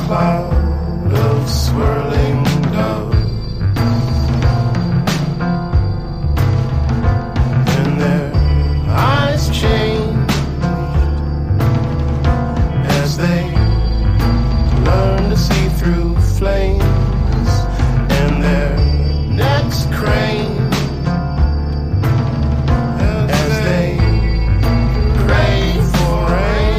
cloud of swirling dove. And their eyes change as they learn to see through flames, and their necks crane as they pray for rain.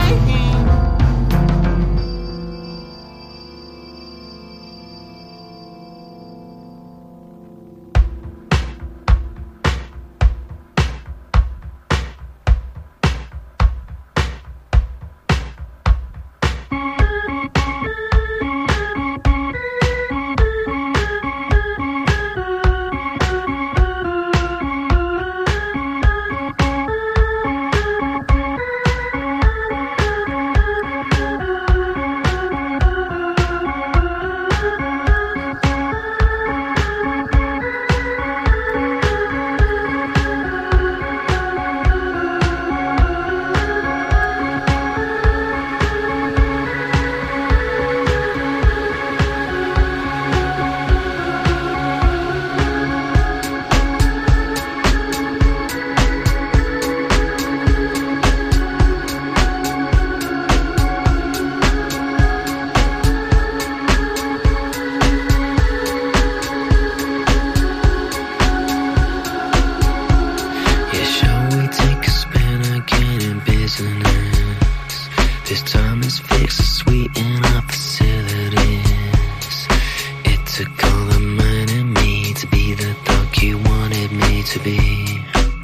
This time is fixed, sweet in our facilities. It took all the mind in me to be the dog you wanted me to be.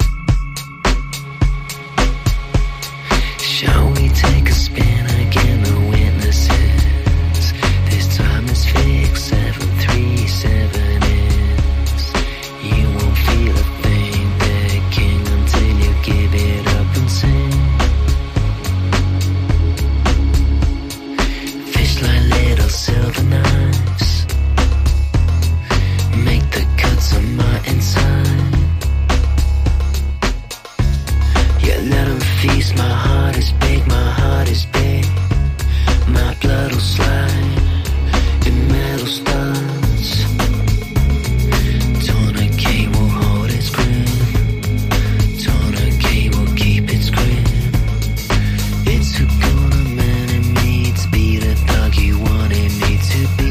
Shall we take a spin again, the witnesses? This time is fixed, 737 is. You won't feel a thing, begging until you give it up and sing. Silver knives make the cuts on my inside. Yeah, let them feast. My heart is big, my heart is big. My blood will slide in metal studs. Tourniquet will hold its grip. Tourniquet will keep its grip. It's too cool a man in me to be the dog you wanted me to be.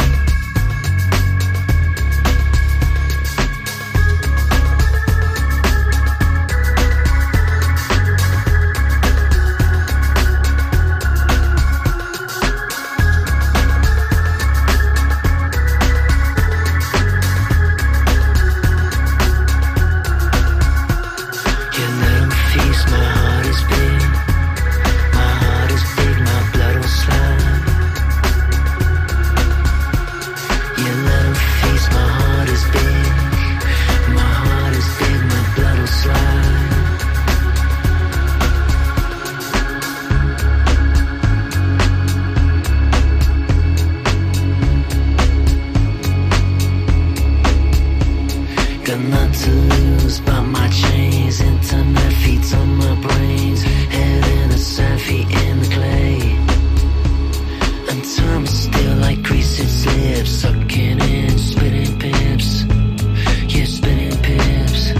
Got none to lose but my chains. Internet feeds on my brains. Head in the sand, feet in the clay. And time is still like greased slips. Sucking in, spitting pips. Yeah, spitting pips.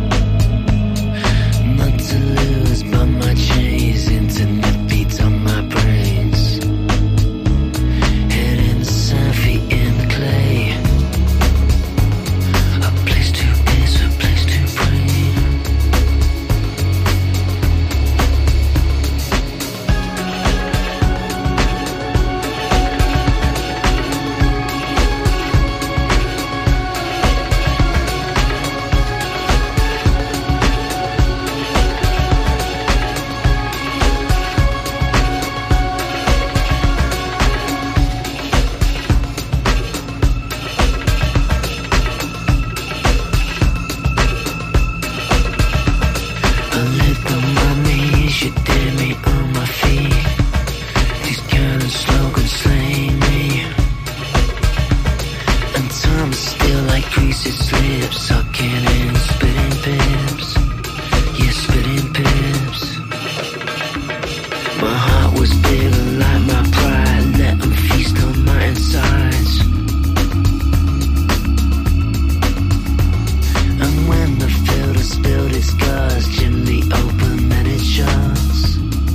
None to lose but my chains. Internet feeds on my brains. Head in the sand, feet in the clay. My heart was bigger like my pride. Let and feast on my insides. And when the field has spilled its guts, gently open and it shuts.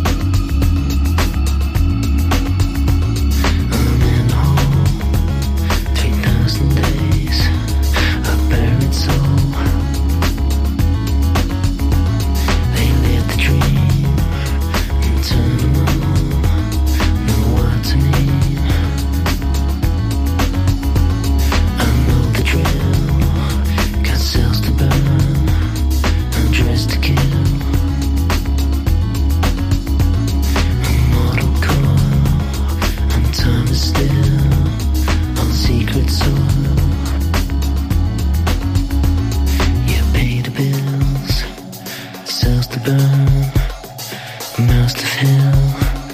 I'm in home, 3,000 days, a buried soul. They live the dream and turn them on, know what to mean. I know the drill, got cells to burn and dress to kill. A mortal coil and time is still on secret soil. You pay the bills, cells to burn, mouths to fill,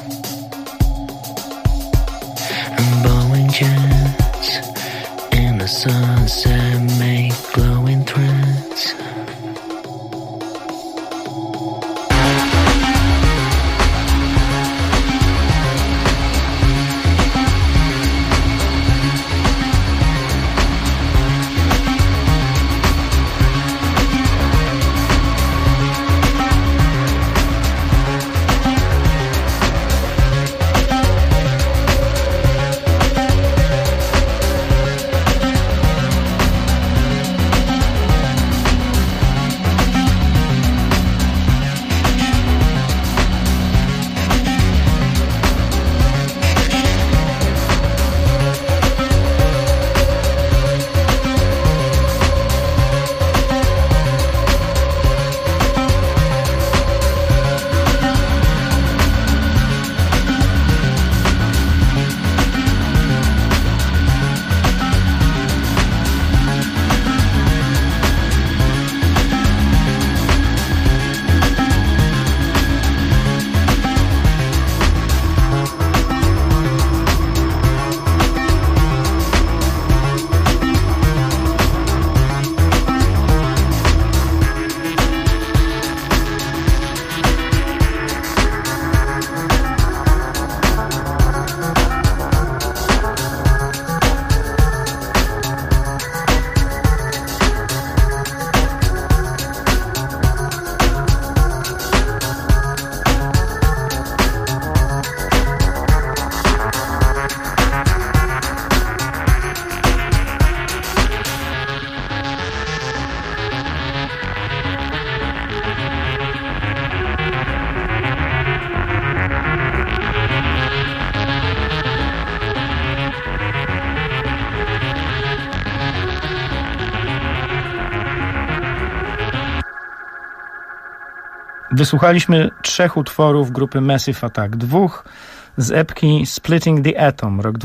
and Boeing jets in the sunset make glowing threads. Wysłuchaliśmy 3 utworów grupy Massive Attack, 2 z epki Splitting the Atom, rok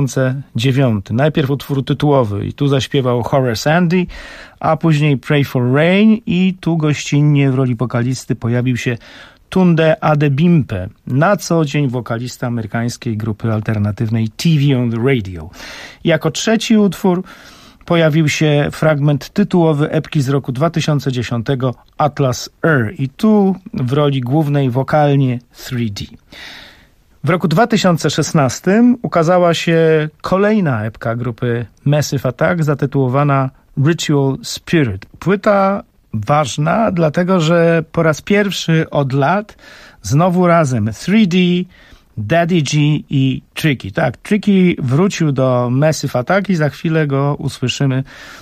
2009. Najpierw utwór tytułowy i tu zaśpiewał Horace Andy, a później Pray for Rain i tu gościnnie w roli wokalisty pojawił się Tunde Adebimpe, na co dzień wokalista amerykańskiej grupy alternatywnej TV on the Radio. Jako trzeci utwór pojawił się fragment tytułowy epki z roku 2010 Atlas Air i tu w roli głównej wokalnie 3D. W roku 2016 ukazała się kolejna epka grupy Massive Attack zatytułowana Ritual Spirit. Płyta ważna, dlatego że po raz pierwszy od lat znowu razem 3D, Daddy G i Tricky. Tak, Tricky wrócił do Massive Attack i za chwilę go usłyszymy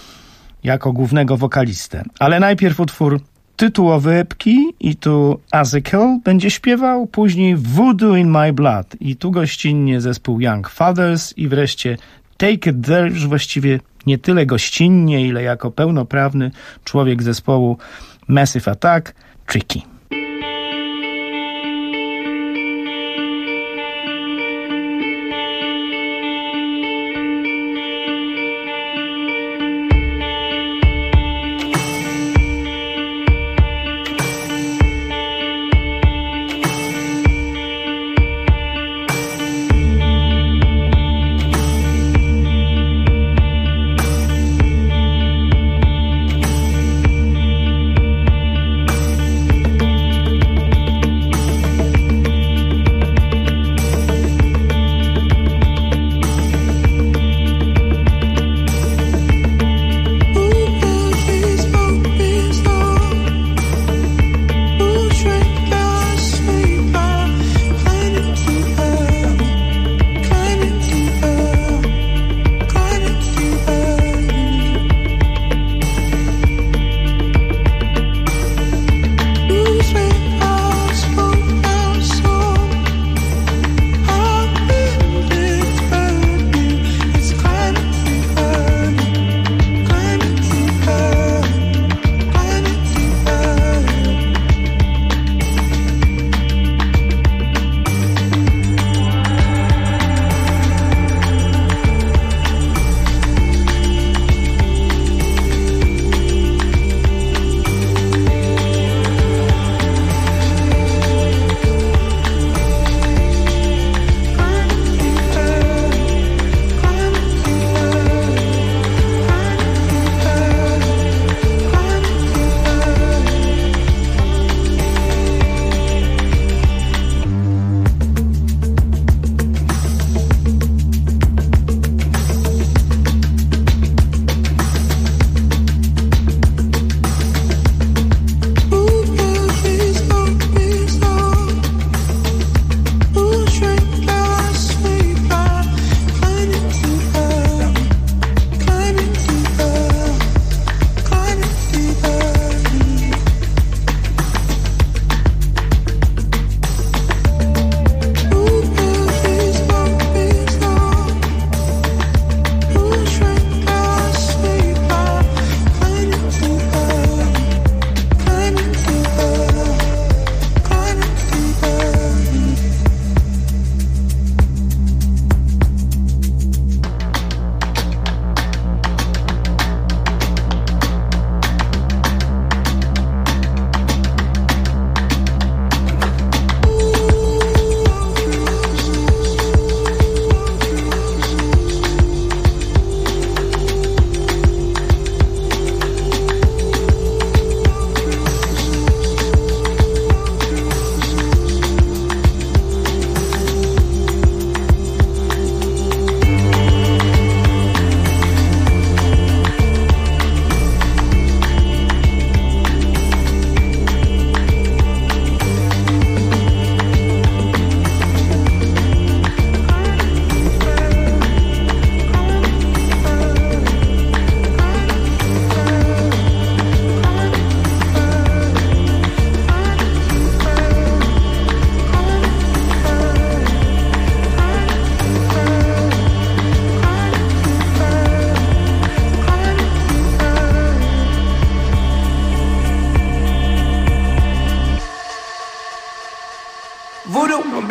jako głównego wokalistę. Ale najpierw utwór tytułowy epki i tu Ezekiel będzie śpiewał, później Voodoo in My Blood i tu gościnnie zespół Young Fathers i wreszcie Take It There, już właściwie nie tyle gościnnie, ile jako pełnoprawny człowiek zespołu Massive Attack, Tricky.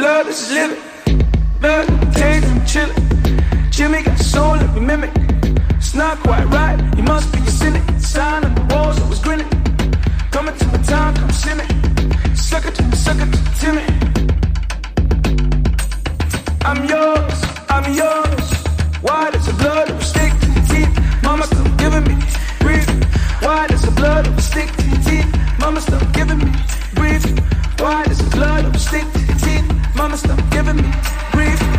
blood is living. Blood, taste, and chillin'. Jimmy got soul that we mimic. It's not quite right, you must be a cynic. Sign on the walls, I was grinning. Coming to my time, come see me. Sucker to Timmy. I'm yours. Why does the blood ever stick to your teeth? Mama still giving me breathing. Why does the blood ever stick to your teeth? Mama still giving me breathing. Why does the blood ever stick to your teeth? Mama still giving me breathing.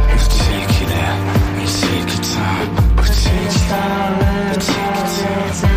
Take your time, but take your time.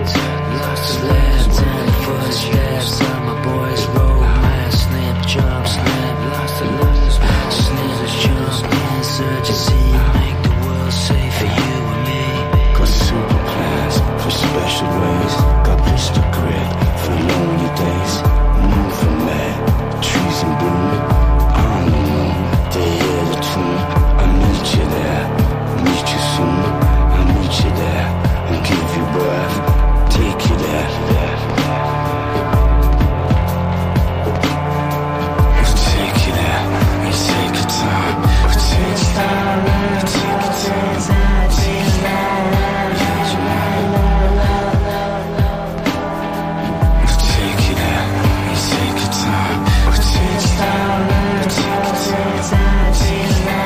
lost his left and footsteps of my boys romance. Snip, jump, snap, lost the lose. Snip, jump, insurgency, make the world safe for you and me. Got super plans for special ways. Got pistol grip for lonely days. Moving mad, trees in bloom. I don't know, they hear the tune. I meet you there, meet you soon. I meet you there and give you breath. Take you there. We'll take you there and take your time. We'll take you there, we'll take your time. Take you there. We'll take you there and take your time. We'll take you there, we'll take your time. Take you there.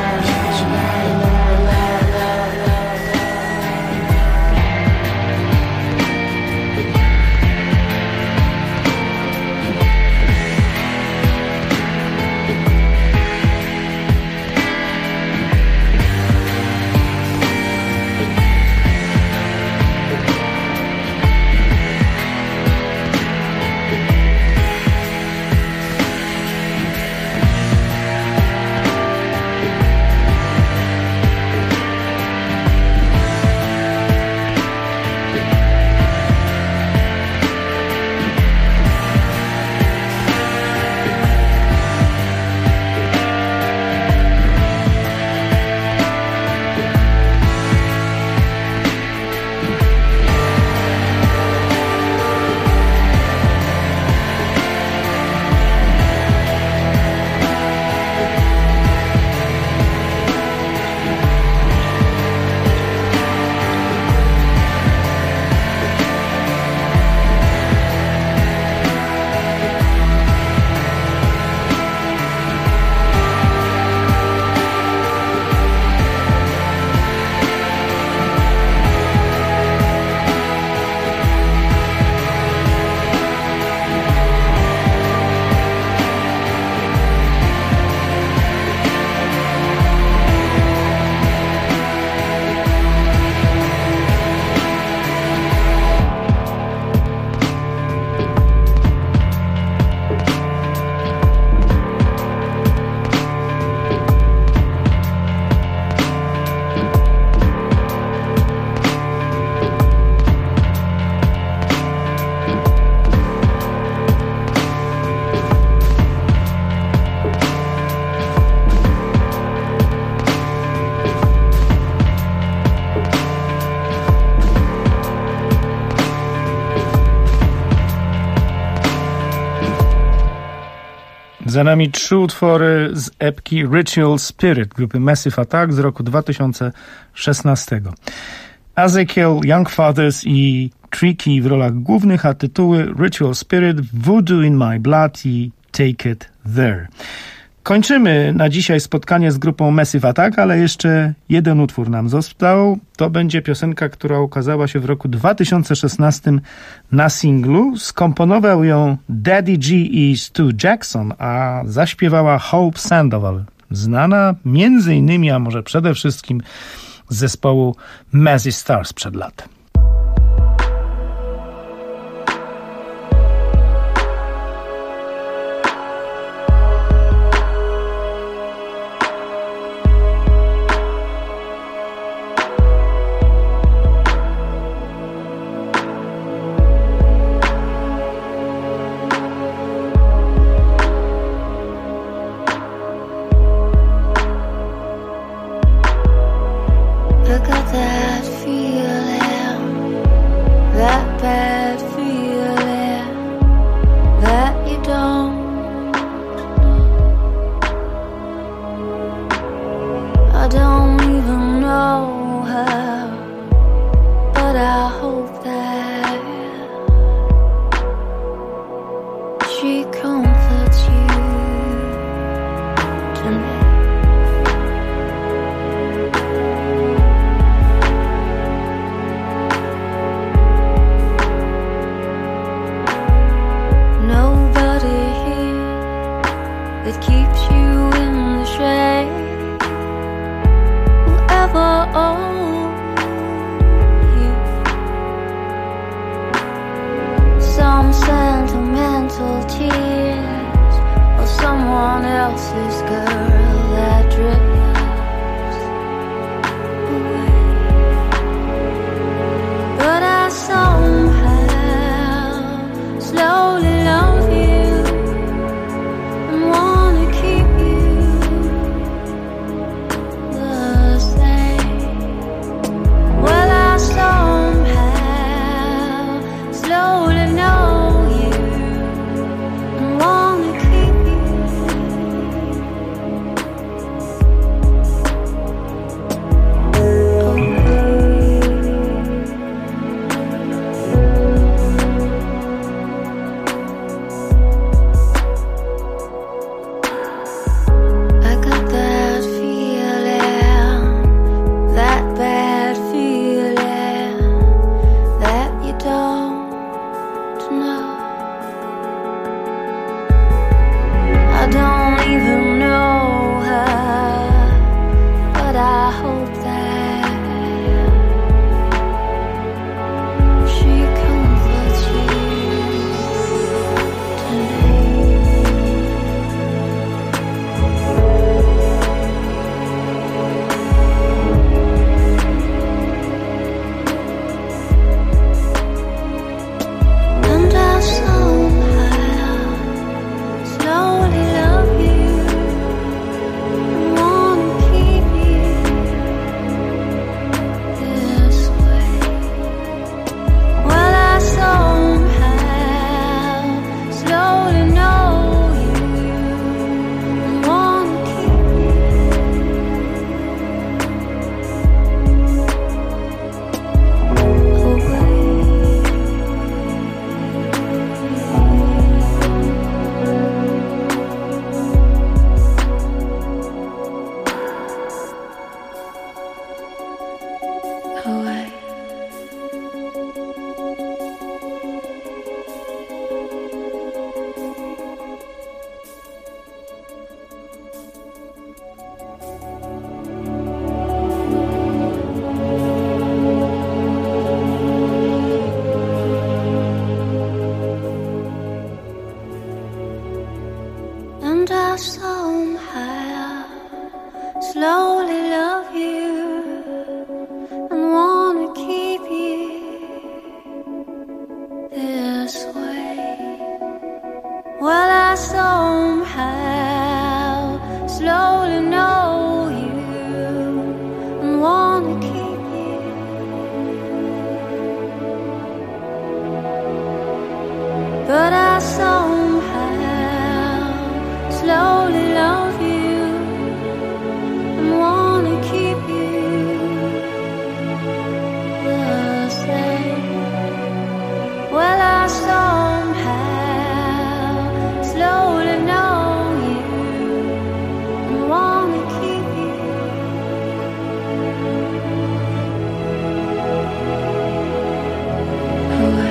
Za nami 3 utwory z epki Ritual Spirit grupy Massive Attack z roku 2016. Ezekiel, Young Fathers i Tricky w rolach głównych, a tytuły Ritual Spirit, Voodoo in My Blood i Take It There. Kończymy na dzisiaj spotkanie z grupą Massive Attack, ale jeszcze jeden utwór nam został. To będzie piosenka, która ukazała się w roku 2016 na singlu. Skomponował ją Daddy G i Stu Jackson, a zaśpiewała Hope Sandoval, znana między innymi, a może przede wszystkim z zespołu Mazzy Stars przed latem. gentle tears, or someone else's girl that drifts away. But I somehow slowly love you and wanna keep you the same. Well, I somehow slowly know you and wanna keep you. I got that feeling, that bad feeling that you don't know. I don't even know her, but I hope that she comforts you tonight. And I somehow slowly love you and wanna keep you this way. Well, I somehow slowly know you and wanna keep you away. And I somehow slowly love you and wanna keep you this way. Well, I somehow slowly know you and wanna keep you. But I somehow slowly love you and wanna keep you the same. Well, I somehow slowly know you and wanna keep you. Away.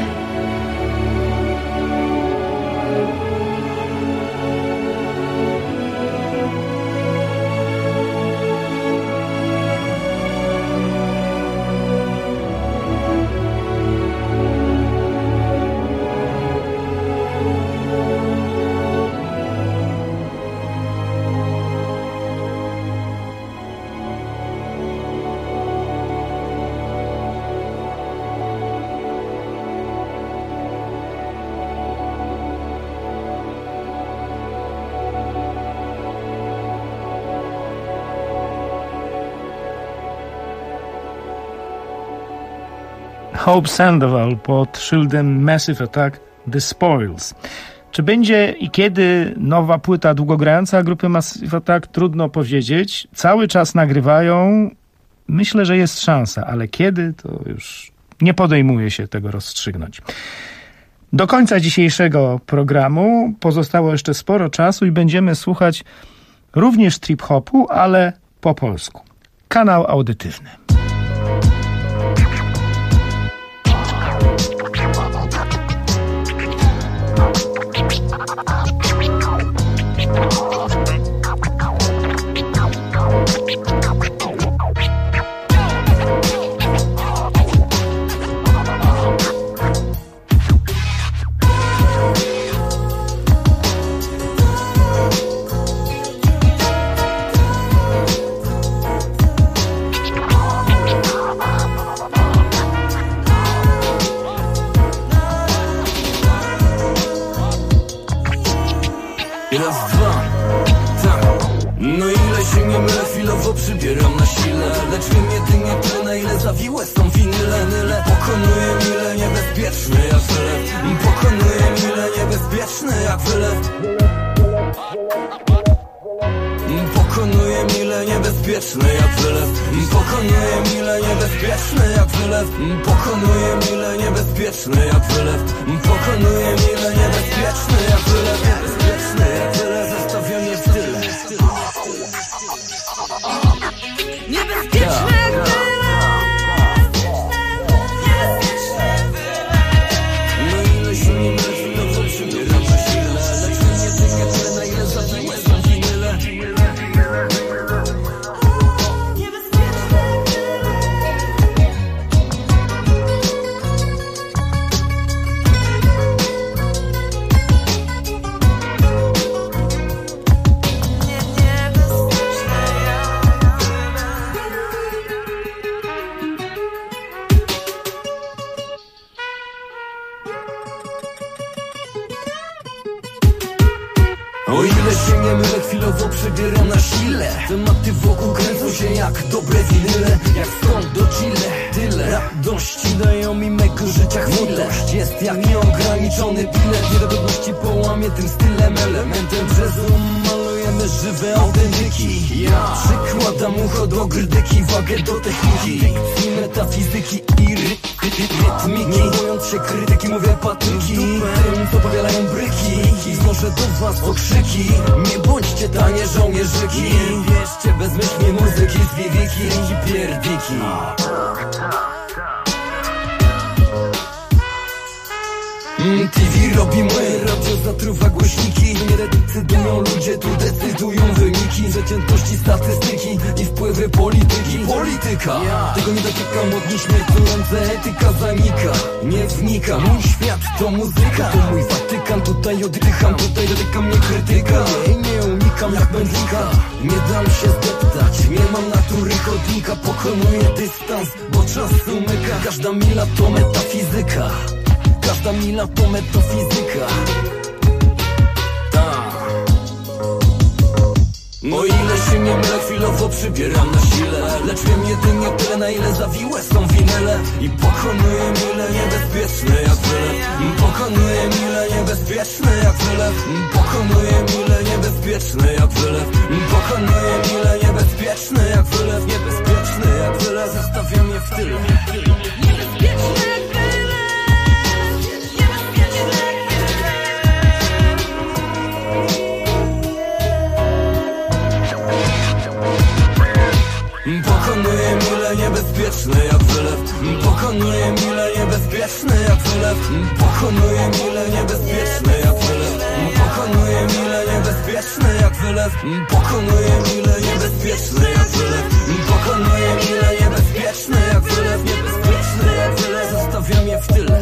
Hope Sandoval pod szyldem Massive Attack The Spoils. Czy będzie i kiedy nowa płyta długogrająca grupy Massive Attack? Trudno powiedzieć. Cały czas nagrywają. Myślę, że jest szansa, ale kiedy, to już nie podejmuję się tego rozstrzygnąć. Do końca dzisiejszego programu pozostało jeszcze sporo czasu i będziemy słuchać również trip-hopu, ale po polsku. Kanał audytywny. raz, dwa, tak. No ile się nie mylę, chwilowo przybieram na sile. Lecz wiem jedynie tyle, na ile zawiłe są winyle. Nyle pokonuję mile niebezpieczny jak wylew. Pokonuję mile niebezpieczny jak wylew. Pokonuję mile niebezpieczny jak wylew. Pokonuję mile niebezpieczny jak wylew. Pokonuję mile niebezpieczny jak wylew. Pokonuję mile niebezpieczny jak wylew. Niebezpieczny jak wylew. Zostawiam je w tyle. Niebezpieczny jak wylew. No ile się nie mylę, chwilowo przybieram na sile. Lecz jedynie tyle, na ile zawiłe są winyle. O ile się nie mylę, chwilowo przebieram na sile. Tematy wokół kręcą się jak dobre winyle. Jak skąd do Chile, tyle radości dają mi mego życia chwilę. Jest jak nieograniczony bilet. Niedogodności połamie tym stylem, elementem przez malujemy żywe autentyki. Ja przykładam ucho do grydyki, wagę do techniki i metafizyki i rytmiki. Nie bojąc się krytyki, mówię patryki tym, co powielają bryki. I znoszę do was okrzyki. Nie bądźcie tanie żołnierzyki. Wierzcie bezmyślnie muzyki z wiewiki i pierdiki. TV robi my, radio zatruwa głośniki. Nie decydują ludzie, tu decydują wyniki. Zaciętości statystyki i wpływy polityki. Polityka, tego nie dotykam od nieśmierteląca etyka zanika. Nie wnika, mój świat to muzyka. To mój Watykan, tutaj oddycham. Tutaj dotyka mnie krytyka. Nie unikam jak pędzlika. Nie dam się zdeptać, nie mam natury chodnika. Pokonuję dystans, bo czas umyka. Każda mila to metafizyka. Każda mila to metafizyka. O ile się nie mylę, chwilowo przybieram na sile. Lecz wiem jedynie tyle, na ile zawiłe są winyle. I pokonuję mile niebezpieczny jak wylew. Pokonuję mile niebezpieczny jak wylew. Pokonuję mile niebezpieczny jak wylew. Pokonuję mile niebezpieczny jak wylew. Niebezpieczny jak wylew. Zostawiam je w tyle. Niebezpieczny jak wylew. Pokonuję mile niebezpieczny jak wylew. Pokonuję mile niebezpieczny jak wylew. Pokonuję mile niebezpieczny jak wylew. Pokonuję mile niebezpieczny jak wylew. Pokonuję mile niebezpieczny jak wylew. Pokonuję mile niebezpieczny jak wylew. Niebezpieczny jak wylew. Zostawiam je w tyle.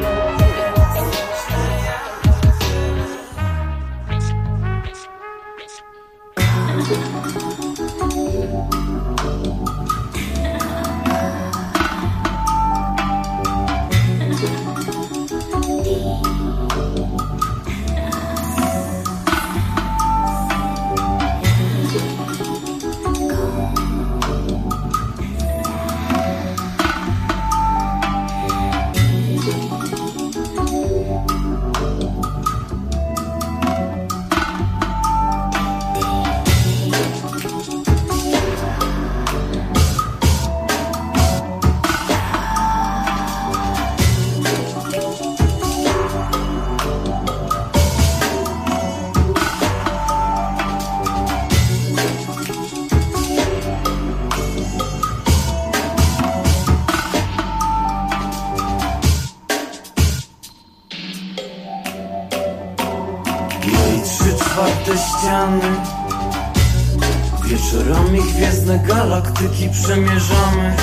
Ściany. Wieczorami gwiezdne galaktyki przemierzamy.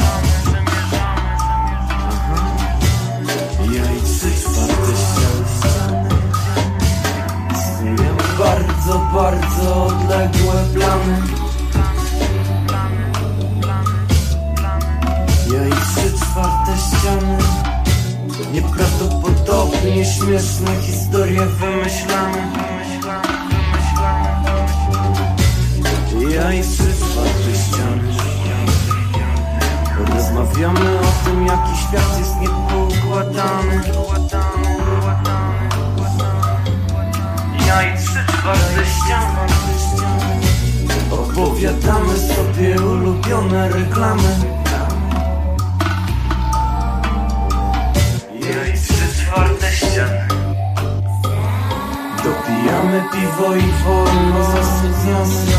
Ja i 3/4 ściany. Snujemy bardzo, bardzo odległe plany. Ja i 3/4 ściany. Nieprawdopodobnie śmieszne historie wymyślamy. Ja i 3 czwarte ściany. Rozmawiamy o tym, jaki świat jest niepoukładany. Ja i 3 czwarte ściany. Opowiadamy sobie ulubione reklamy. Ja i 3 czwarte ściany. Dopijamy piwo i wolno zasypiamy.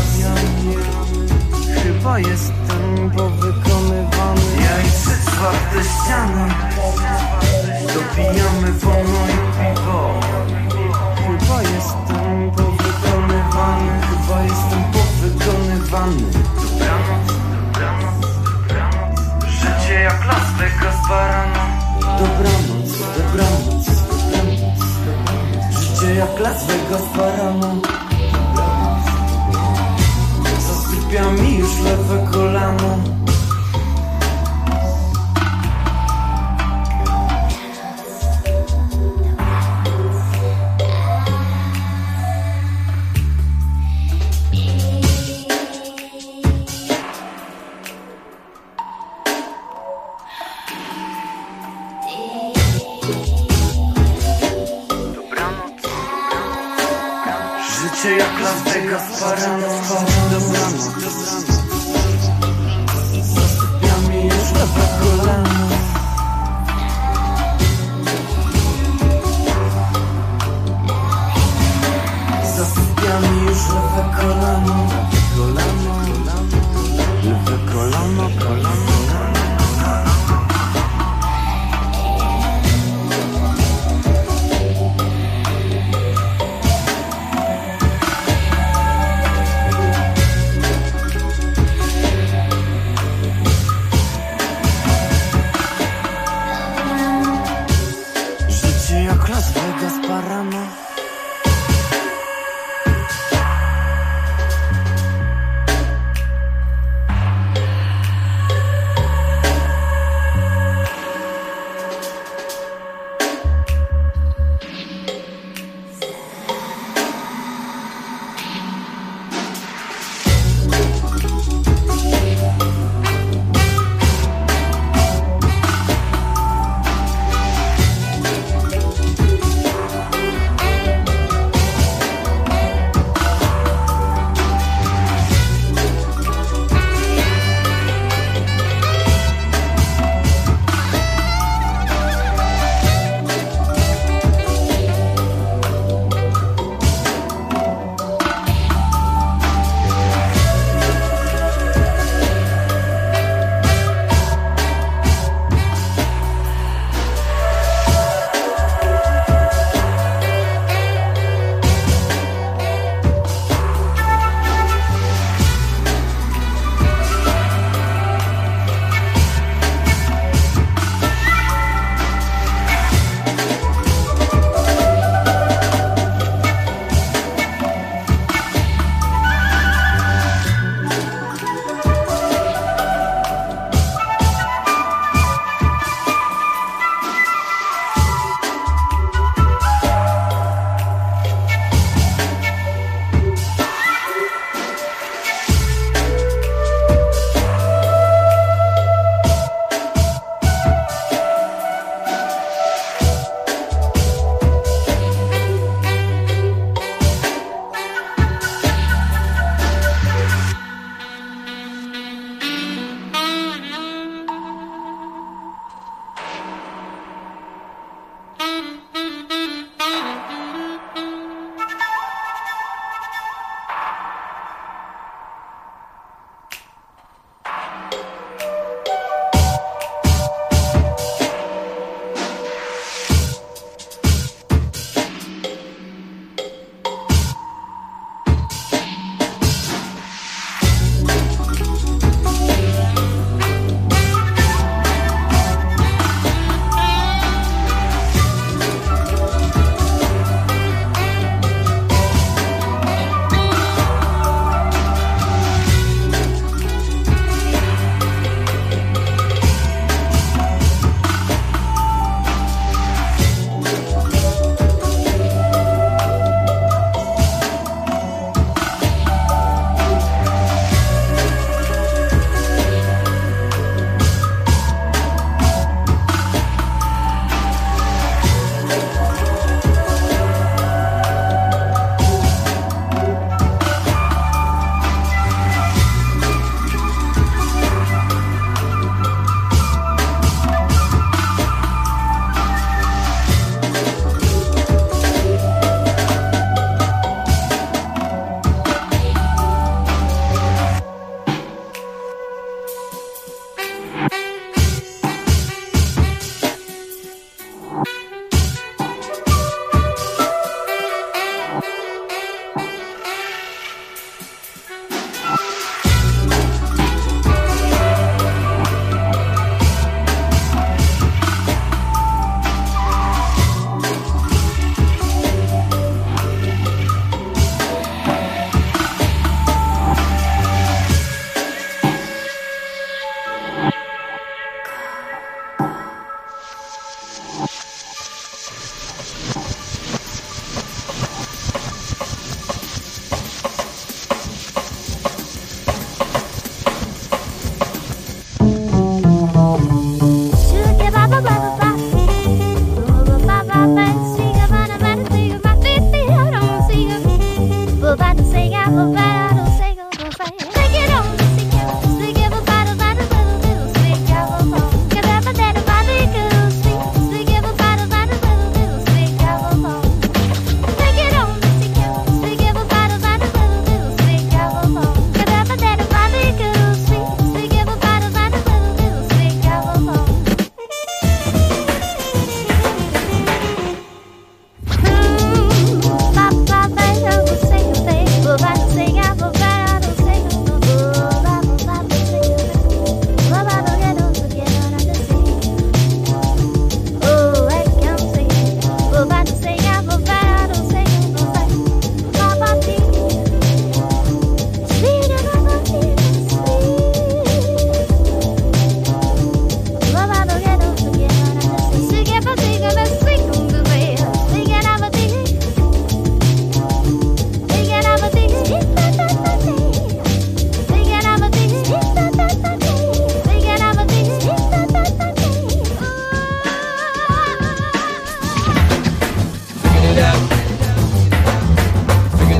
Chyba jestem powykonywany. Ja i 3 czwarte ściany. Dopijamy wolno i piwo. Chyba jestem powykonywany. Chyba jestem powykonywany. Dobranoc, dobranoc, dobranoc. Życie jak Las Vegas barano. Dobranoc, dobranoc, dobranoc. Życie jak Las Vegas barano. Zasypia mi już lewe kolano. Życie jak Las Vegas parano. Dobranoc, dobranoc. Zasypia mi już lewe kolano. Zasypia mi już lewe kolano. Kolano, lewe kolano, kolano. Jak Las Vegas parano.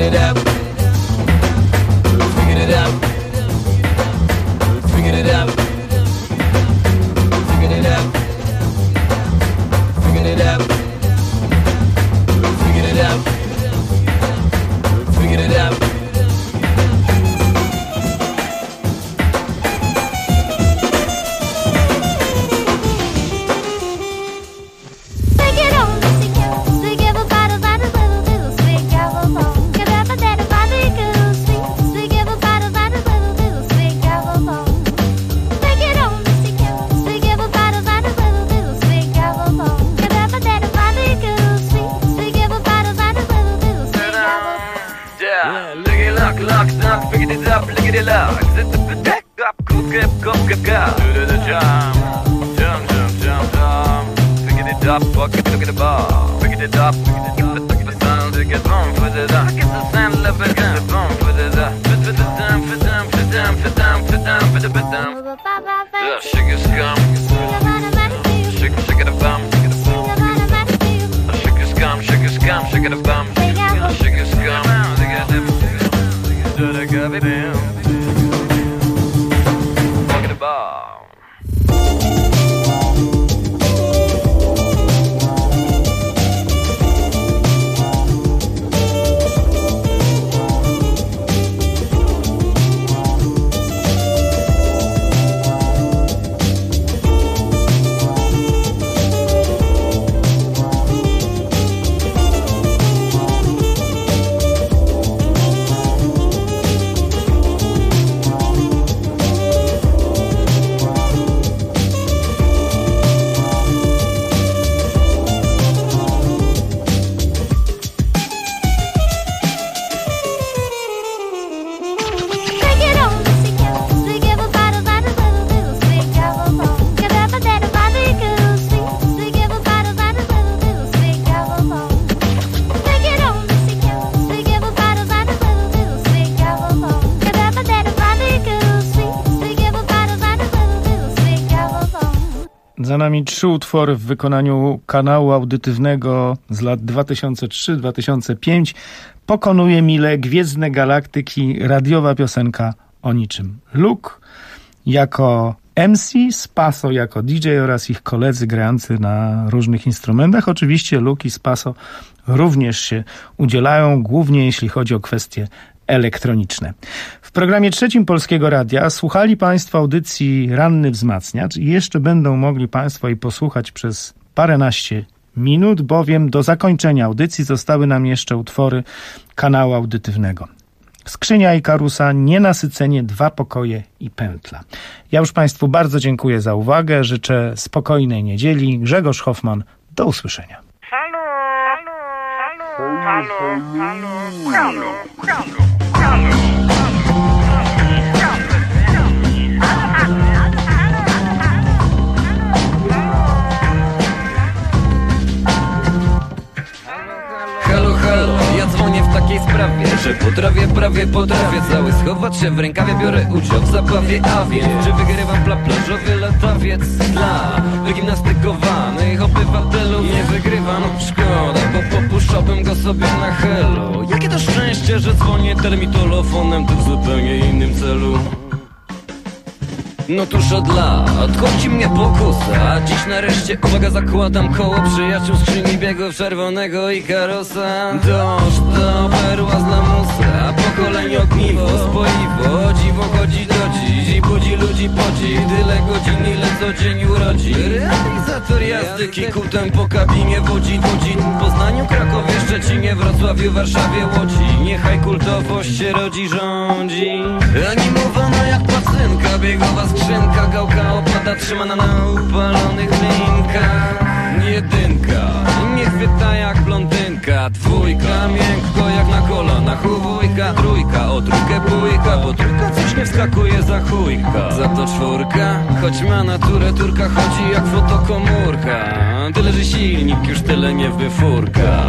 Figured it out. Figured it out. Figured it out. Figured it out. Figured it out. Figured it out. Figured it out. Za nami 3 utwory w wykonaniu kanału audytywnego z lat 2003-2005. Pokonuje mile gwiezdne galaktyki radiowa piosenka o niczym. Luke jako MC, Spaso jako DJ oraz ich koledzy grający na różnych instrumentach. Oczywiście Luke i Spaso również się udzielają, głównie jeśli chodzi o kwestie elektroniczne. W programie 3 Polskiego Radia słuchali Państwo audycji Ranny Wzmacniacz i jeszcze będą mogli Państwo jej posłuchać przez paręnaście minut, bowiem do zakończenia audycji zostały nam jeszcze utwory kanału audytywnego. Skrzynia Ikarusa, Nienasycenie, 2 pokoje i Pętla. Ja już Państwu bardzo dziękuję za uwagę, życzę spokojnej niedzieli. Grzegorz Hoffman, do usłyszenia. Halo, halo, ja dzwonię w takiej sprawie, że potrafię cały schować się w rękawie, biorę udział w zabawie, a więc czy wygrywam plażowy latawiec dla wygimnastykowanych obywatelów? Nie wygrywam, szkoda, bo popuszczałbym go sobie na hello. Jakie to szczęście, że dzwonię termitolofonem, to w zupełnie innym celu. No tuż od lat chodzi mnie pokusa. Dziś nareszcie, uwaga, zakładam koło przyjaciół skrzyni biegów czerwonego Ikarusa. Dość to perła z lamusa, pokolenie ogniwo, spoiwo, dziwo chodzi do dziś i budzi ludzi poci. Tyle godzin, ile co dzień urodzi. Realizator jazdy kutem po kabinie wodzi w Poznaniu, Krakowie, Szczecinie, Wrocławiu, Warszawie, Łodzi. Niechaj kultowość się rodzi, rządzi. Animowana jak pacynka, biegowa skrzynka, gałka opada trzymana na upalonych linkach. Jedynka, nie chwyta jak blondynka. Dwójka, miękko jak na kolanach u wujka. Trójka, o trójkę bójka, bo trójka coś nie wskakuje za chujka. Za to czwórka, choć ma naturę turka, chodzi jak fotokomórka. Tyle, że silnik już tyle nie wyfurka.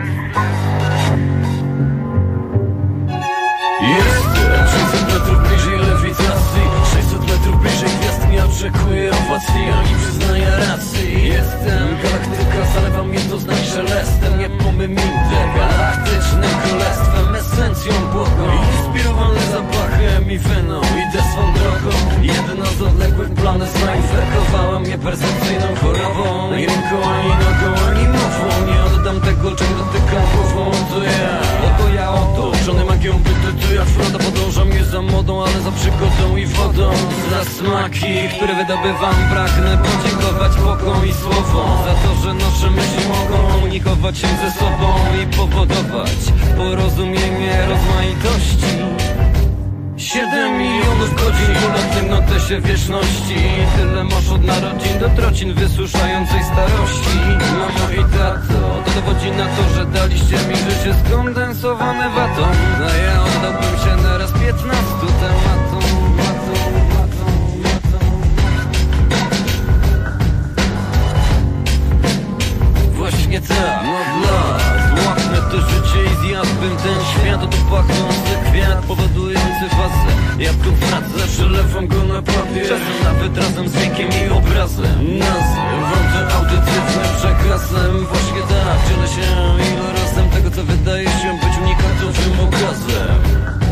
Jestem 600 metrów bliżej lewitacji, 600 metrów bliżej gwiazd, nie oczekuję owacji ani przyznania racji. Jestem galaktyka, zalewa mnie to znak szelestem, nie pomyminte galaktycznym królestwem, esencją błogą, inspirowany zapachem i weną. Idę swą drogą, jedna z odległych planet zainfekowała mnie percepcyjną chorobą. Ani ręką, ani nogą, ani mową nie oddam tego, czego dotykam głową. To ja, oto ja, oto żony magią bytu, tu jak Frodo. Podążam nie za modą, ale za przygodą i wodą. Za smaki, które wydobywam, pragnę podziękować Bogom i słowom za to, że nasze myśli mogą komunikować się ze sobą i powodować porozumienie rozmaitości. 7 milionów godzin w ulotnym notesie wieczności. Tyle masz od narodzin do trocin wysuszającej starości. Mamo i tato, to dowodzi na to, że daliście mi życie skondensowane watą. A ja oddałbym się naraz 15 tematom. Właśnie tak, no dla złapmy to życie i zjadłbym ten świat. Oto pachnący kwiat powodujący fazę. Ja tu wracę, przelewam go na papier, czasem nawet razem z wiekiem i obrazem. Nazywam to audytywnym przekazem. Właśnie tak, dzielę się ilorazem tego, co wydaje się być unikatowym obrazem.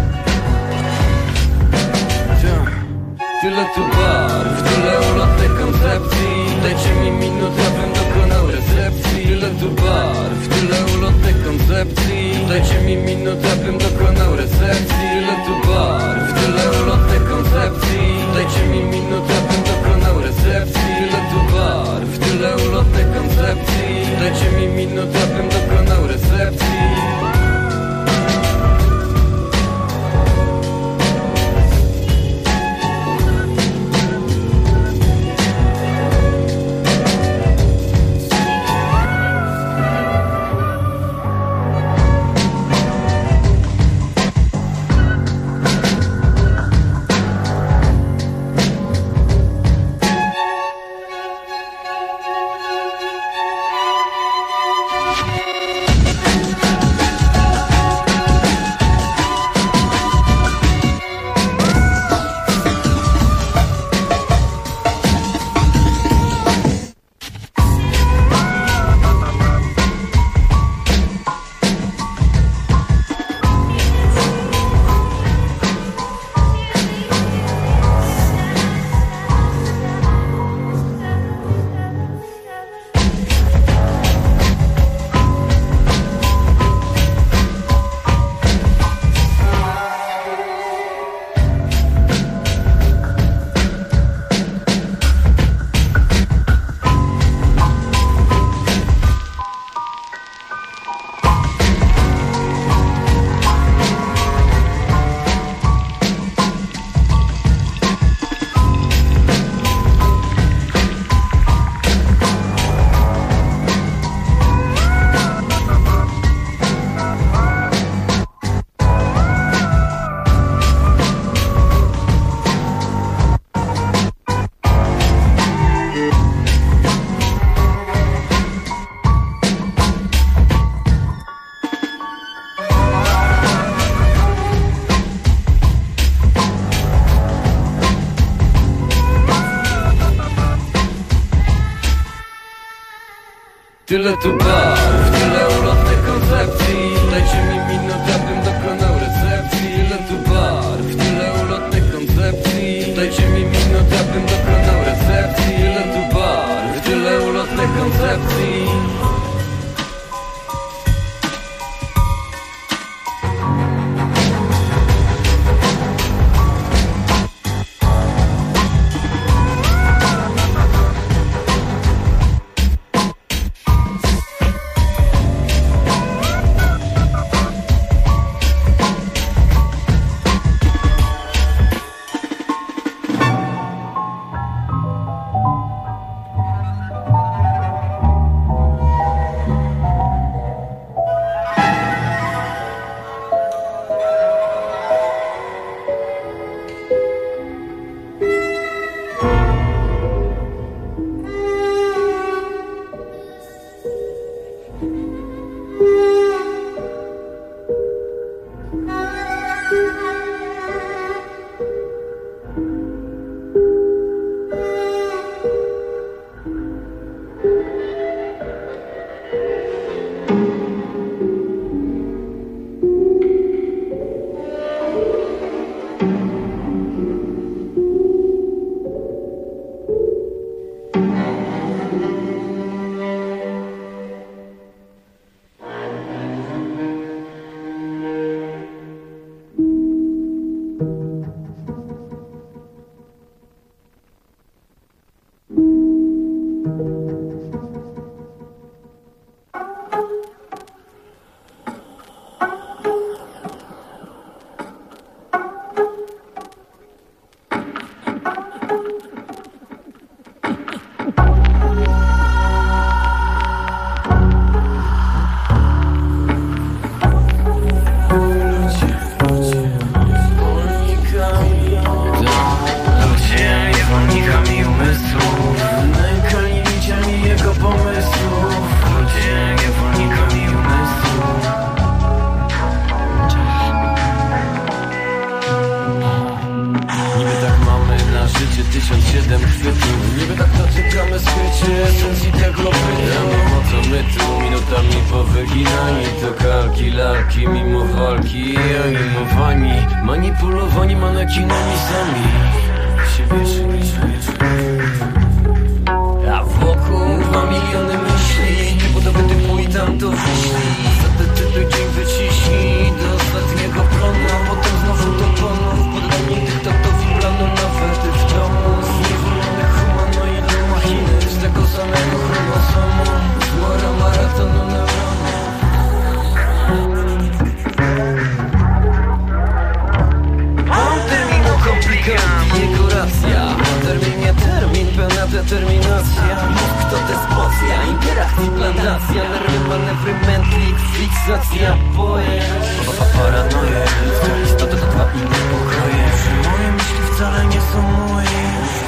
Tyle tu barw, tyle ulotnych koncepcji. Dajcie mi minutę, bym dokonał recepcji. Tyle tu barw, tyle ulotnych koncepcji. Dajcie mi minutę, bym dokonał recepcji. Tyle tu barw, tyle ulotnych koncepcji. Dajcie mi minutę, bym dokonał recepcji. Tyle tu barw, tyle ulotnych koncepcji. Dajcie mi minutę, bym dokonał recepcji. Tyle tu barw, tyle ulotnych koncepcji. Dajcie mi minutę, bym dokonał recepcji. Tyle tu barw, tyle ulotnych koncepcji. Dajcie mi minutę, bym dokonał recepcji. Tyle tu barw, tyle ulotnych koncepcji. lalki, lalki mimo walki, animowani, manipulowani manekinami sami. Siebie czynić a wokół 2 miliony myśli, budowy typu i tamto wyślij. Zadecyduj dzień wyciśnij do ostatniego plonu, a potem znowu do ponów. Podaj mnie dyktatowi planu nawet w domu. Zniewolony humanoidem machiny z tego samego chromosomu. Zmora maratonu neuronu. Mam terminu komplikat i jego racja. Terminie termin, pełna determinacja. Mózg to despocja, interakcji, plantacja. Nerwy, manewry, mętlik, fiksacja pojęć. Paranoje, ludzka istota to 2 inne pokoje. Moje myśli wcale nie są moje.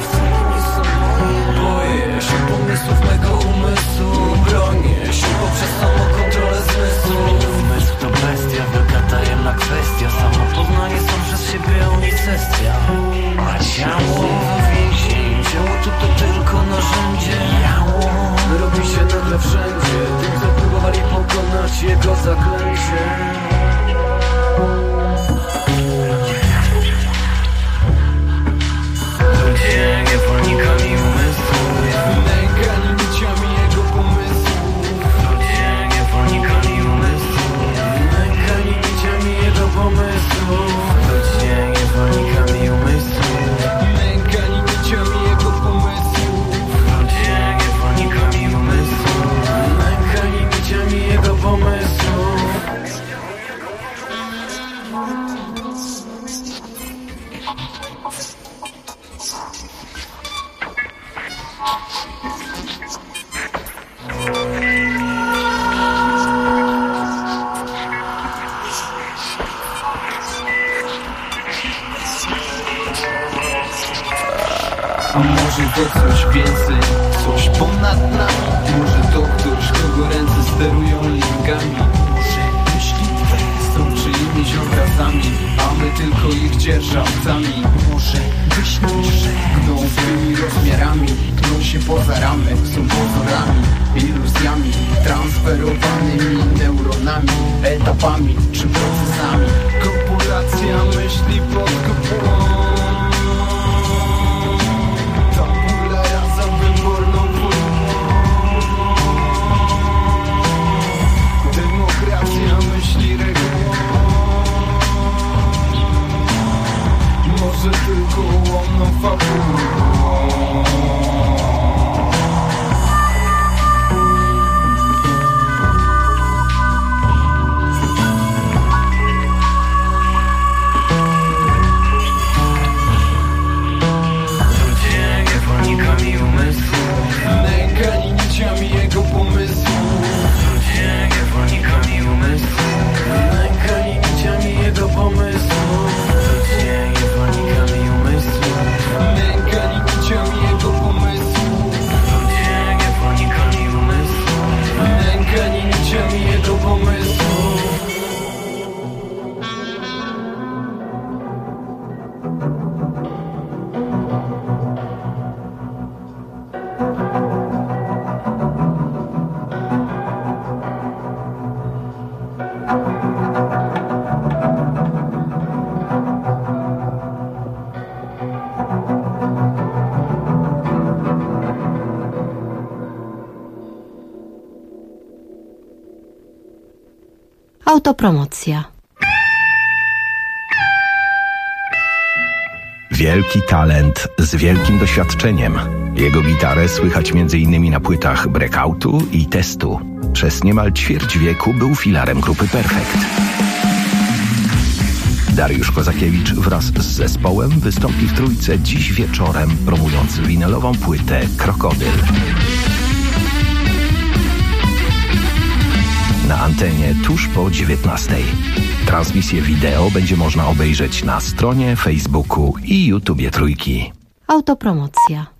Boję się pomysłów mego umysłu. Bronię się poprzez samokontrolę zmysłu. Umysł to bestia, wielka tajemna kwestia. Samopoznanie są przez siebie unicestia. A ciało więzień, ciało to tylko narzędzie. Robi się nagle wszędzie. Tym, co próbowali pokonać jego zaklęcie. Ludzie niewolnikami umysłu, nękani niciami jego pomysłu. Ludzie niewolnikami umysłu, nękani niciami jego pomysłu. Ludzie niewolnikami umysłu, nękani niciami jego pomysłu. Ludzie niewolnikami umysłu, nękani niciami jego pomysłu. A może to coś więcej, coś ponad nami. Może to ktoś, kogo ręce sterują linkami. Może myśli twe są czyimiś obrazami, a my tylko ich dzierżawcami. Może myśli, że gną swymi rozmiarami, gną się poza ramy, są pozorami, iluzjami, transferowanymi neuronami, etapami czy procesami. Kopulacja myśli pod kopułą. Myśli regułą. Może tylko ułomną fabułą. Ludzie niewolnikami umysłu, nękani niciami jego pomysłu. Ludzie niewolnikami umysłu, nękani niciami jego pomysłu. Ludzie niewolnikami umysłu, nękani niciami jego pomysłu. Ludzie niewolnikami umysłu, nękani niciami jego pomysłu. Autopromocja. Wielki talent z wielkim doświadczeniem. Jego gitarę słychać m.in. na płytach Breakoutu i Testu. Przez niemal ćwierć wieku był filarem grupy Perfekt. Dariusz Kozakiewicz wraz z zespołem wystąpi w Trójce dziś wieczorem, promując winylową płytę Krokodyl. Na antenie tuż po 19. Transmisję wideo będzie można obejrzeć na stronie, Facebooku i YouTubie Trójki. Autopromocja.